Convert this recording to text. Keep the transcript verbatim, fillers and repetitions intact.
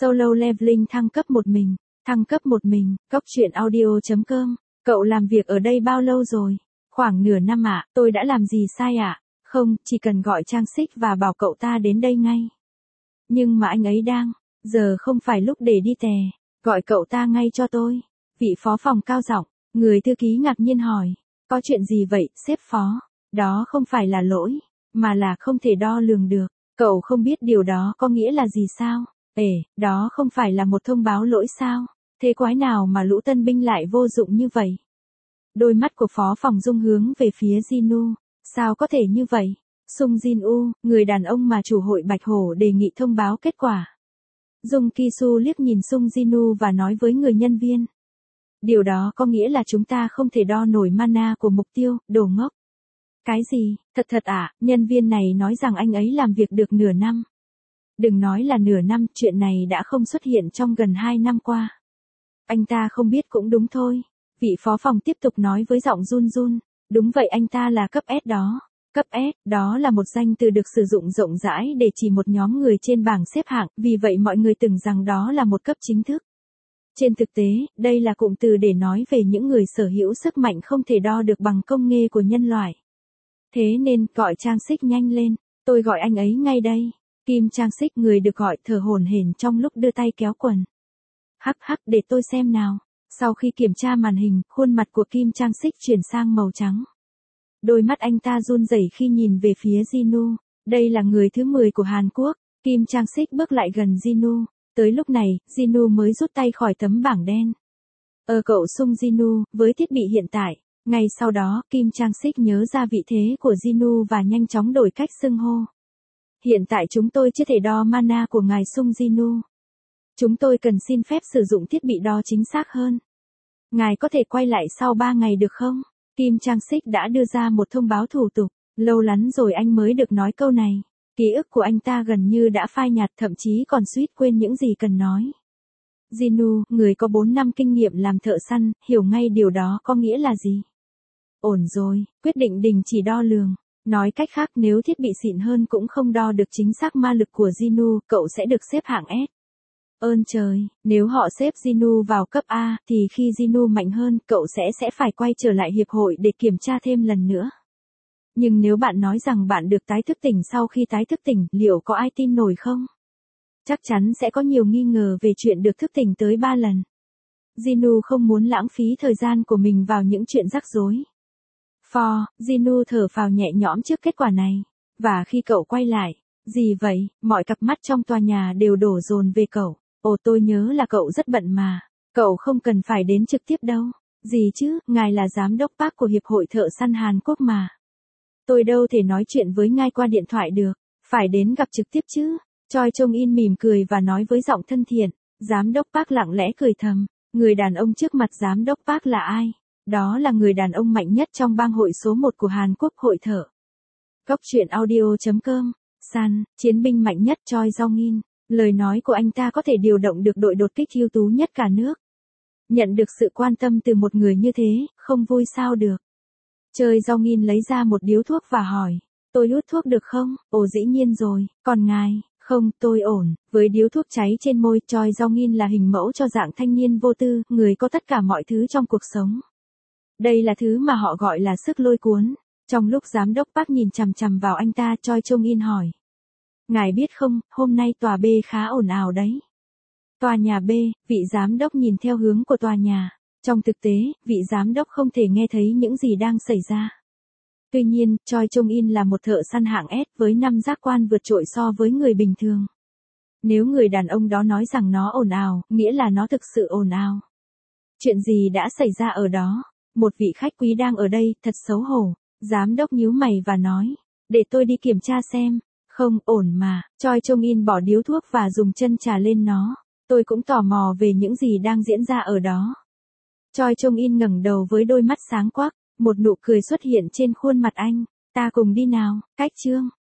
Solo Leveling thăng cấp một mình, thăng cấp một mình, Cóc truyện audio.com. Cậu làm việc ở đây bao lâu rồi? Khoảng nửa năm ạ, tôi đã làm gì sai ạ? Không, chỉ cần gọi Trang Xích và bảo cậu ta đến đây ngay. Nhưng mà anh ấy đang, giờ không phải lúc để đi tè, gọi cậu ta ngay cho tôi. Vị phó phòng cao giọng, người thư ký ngạc nhiên hỏi, có chuyện gì vậy, sếp phó? Đó không phải là lỗi, mà là không thể đo lường được. Cậu không biết điều đó có nghĩa là gì sao? Ê, đó không phải là một thông báo lỗi sao? Thế quái nào mà lũ tân binh lại vô dụng như vậy? Đôi mắt của phó phòng Dung hướng về phía Jinu. Sao có thể như vậy? Sung Jin-u, người đàn ông mà chủ hội Bạch Hổ đề nghị thông báo kết quả. Dung Ki-su liếc nhìn Sung Jinu và nói với người nhân viên. Điều đó có nghĩa là chúng ta không thể đo nổi mana của mục tiêu, đồ ngốc. Cái gì, thật thật ạ, à? Nhân viên này nói rằng anh ấy làm việc được nửa năm. Đừng nói là nửa năm, chuyện này đã không xuất hiện trong gần hai năm qua. Anh ta không biết cũng đúng thôi. Vị phó phòng tiếp tục nói với giọng run run. Đúng vậy, anh ta là cấp S đó. Cấp S, đó là một danh từ được sử dụng rộng rãi để chỉ một nhóm người trên bảng xếp hạng, vì vậy mọi người tưởng rằng đó là một cấp chính thức. Trên thực tế, đây là cụm từ để nói về những người sở hữu sức mạnh không thể đo được bằng công nghệ của nhân loại. Thế nên, gọi Trang Xích nhanh lên, tôi gọi anh ấy ngay đây. Kim Trang Xích, người được gọi, thở hổn hển trong lúc đưa tay kéo quần. Hắc hắc, để tôi xem nào. Sau khi kiểm tra màn hình, khuôn mặt của Kim Trang Xích chuyển sang màu trắng. Đôi mắt anh ta run rẩy khi nhìn về phía Jinu. Đây là người thứ mười của Hàn Quốc. Kim Trang Xích bước lại gần Jinu. Tới lúc này, Jinu mới rút tay khỏi tấm bảng đen. Ờ cậu Sung Jinu, với thiết bị hiện tại. Ngay sau đó, Kim Trang Xích nhớ ra vị thế của Jinu và nhanh chóng đổi cách xưng hô. Hiện tại chúng tôi chưa thể đo mana của ngài Sung Jinu. Chúng tôi cần xin phép sử dụng thiết bị đo chính xác hơn. Ngài có thể quay lại sau ba ngày được không? Kim Trang Xích đã đưa ra một thông báo thủ tục. Lâu lắm rồi anh mới được nói câu này. Ký ức của anh ta gần như đã phai nhạt, thậm chí còn suýt quên những gì cần nói. Jinu, người có bốn năm kinh nghiệm làm thợ săn, hiểu ngay điều đó có nghĩa là gì. Ổn rồi, quyết định đình chỉ đo lường. Nói cách khác, nếu thiết bị xịn hơn cũng không đo được chính xác ma lực của Jinu, cậu sẽ được xếp hạng S. Ơn trời, nếu họ xếp Jinu vào cấp A, thì khi Jinu mạnh hơn, cậu sẽ sẽ phải quay trở lại hiệp hội để kiểm tra thêm lần nữa. Nhưng nếu bạn nói rằng bạn được tái thức tỉnh sau khi tái thức tỉnh, liệu có ai tin nổi không? Chắc chắn sẽ có nhiều nghi ngờ về chuyện được thức tỉnh tới ba lần. Jinu không muốn lãng phí thời gian của mình vào những chuyện rắc rối. For, Jinu thở phào nhẹ nhõm trước kết quả này. Và khi cậu quay lại, gì vậy, mọi cặp mắt trong tòa nhà đều đổ dồn về cậu. Ồ, tôi nhớ là cậu rất bận mà. Cậu không cần phải đến trực tiếp đâu. Gì chứ, ngài là giám đốc Park của Hiệp hội Thợ săn Hàn Quốc mà. Tôi đâu thể nói chuyện với ngài qua điện thoại được. Phải đến gặp trực tiếp chứ. Choi Chong In mỉm cười và nói với giọng thân thiện. Giám đốc Park lặng lẽ cười thầm. Người đàn ông trước mặt giám đốc Park là ai? Đó là người đàn ông mạnh nhất trong bang hội số một của Hàn Quốc, hội thợ. Cóc truyện audio.com. San, chiến binh mạnh nhất Choi Jong In. Lời nói của anh ta có thể điều động được đội đột kích ưu tú nhất cả nước. Nhận được sự quan tâm từ một người như thế, không vui sao được. Choi Jong In lấy ra một điếu thuốc và hỏi. Tôi hút thuốc được không? Ồ dĩ nhiên rồi, còn ngài? Không, tôi ổn. Với điếu thuốc cháy trên môi, Choi Jong In là hình mẫu cho dạng thanh niên vô tư, người có tất cả mọi thứ trong cuộc sống. Đây là thứ mà họ gọi là sức lôi cuốn. Trong lúc giám đốc Park nhìn chằm chằm vào anh ta, Choi Chong In hỏi. Ngài biết không, hôm nay tòa B khá ồn ào đấy. Tòa nhà B, vị giám đốc nhìn theo hướng của tòa nhà. Trong thực tế, vị giám đốc không thể nghe thấy những gì đang xảy ra. Tuy nhiên, Choi Chong In là một thợ săn hạng S với năm giác quan vượt trội so với người bình thường. Nếu người đàn ông đó nói rằng nó ồn ào, nghĩa là nó thực sự ồn ào. Chuyện gì đã xảy ra ở đó? Một vị khách quý đang ở đây, thật xấu hổ. Giám đốc nhíu mày và nói. Để tôi đi kiểm tra xem. Không, ổn mà. Choi Chong In bỏ điếu thuốc và dùng chân trà lên nó. Tôi cũng tò mò về những gì đang diễn ra ở đó. Choi Chong In ngẩng đầu với đôi mắt sáng quắc. Một nụ cười xuất hiện trên khuôn mặt anh. Ta cùng đi nào, cách chương.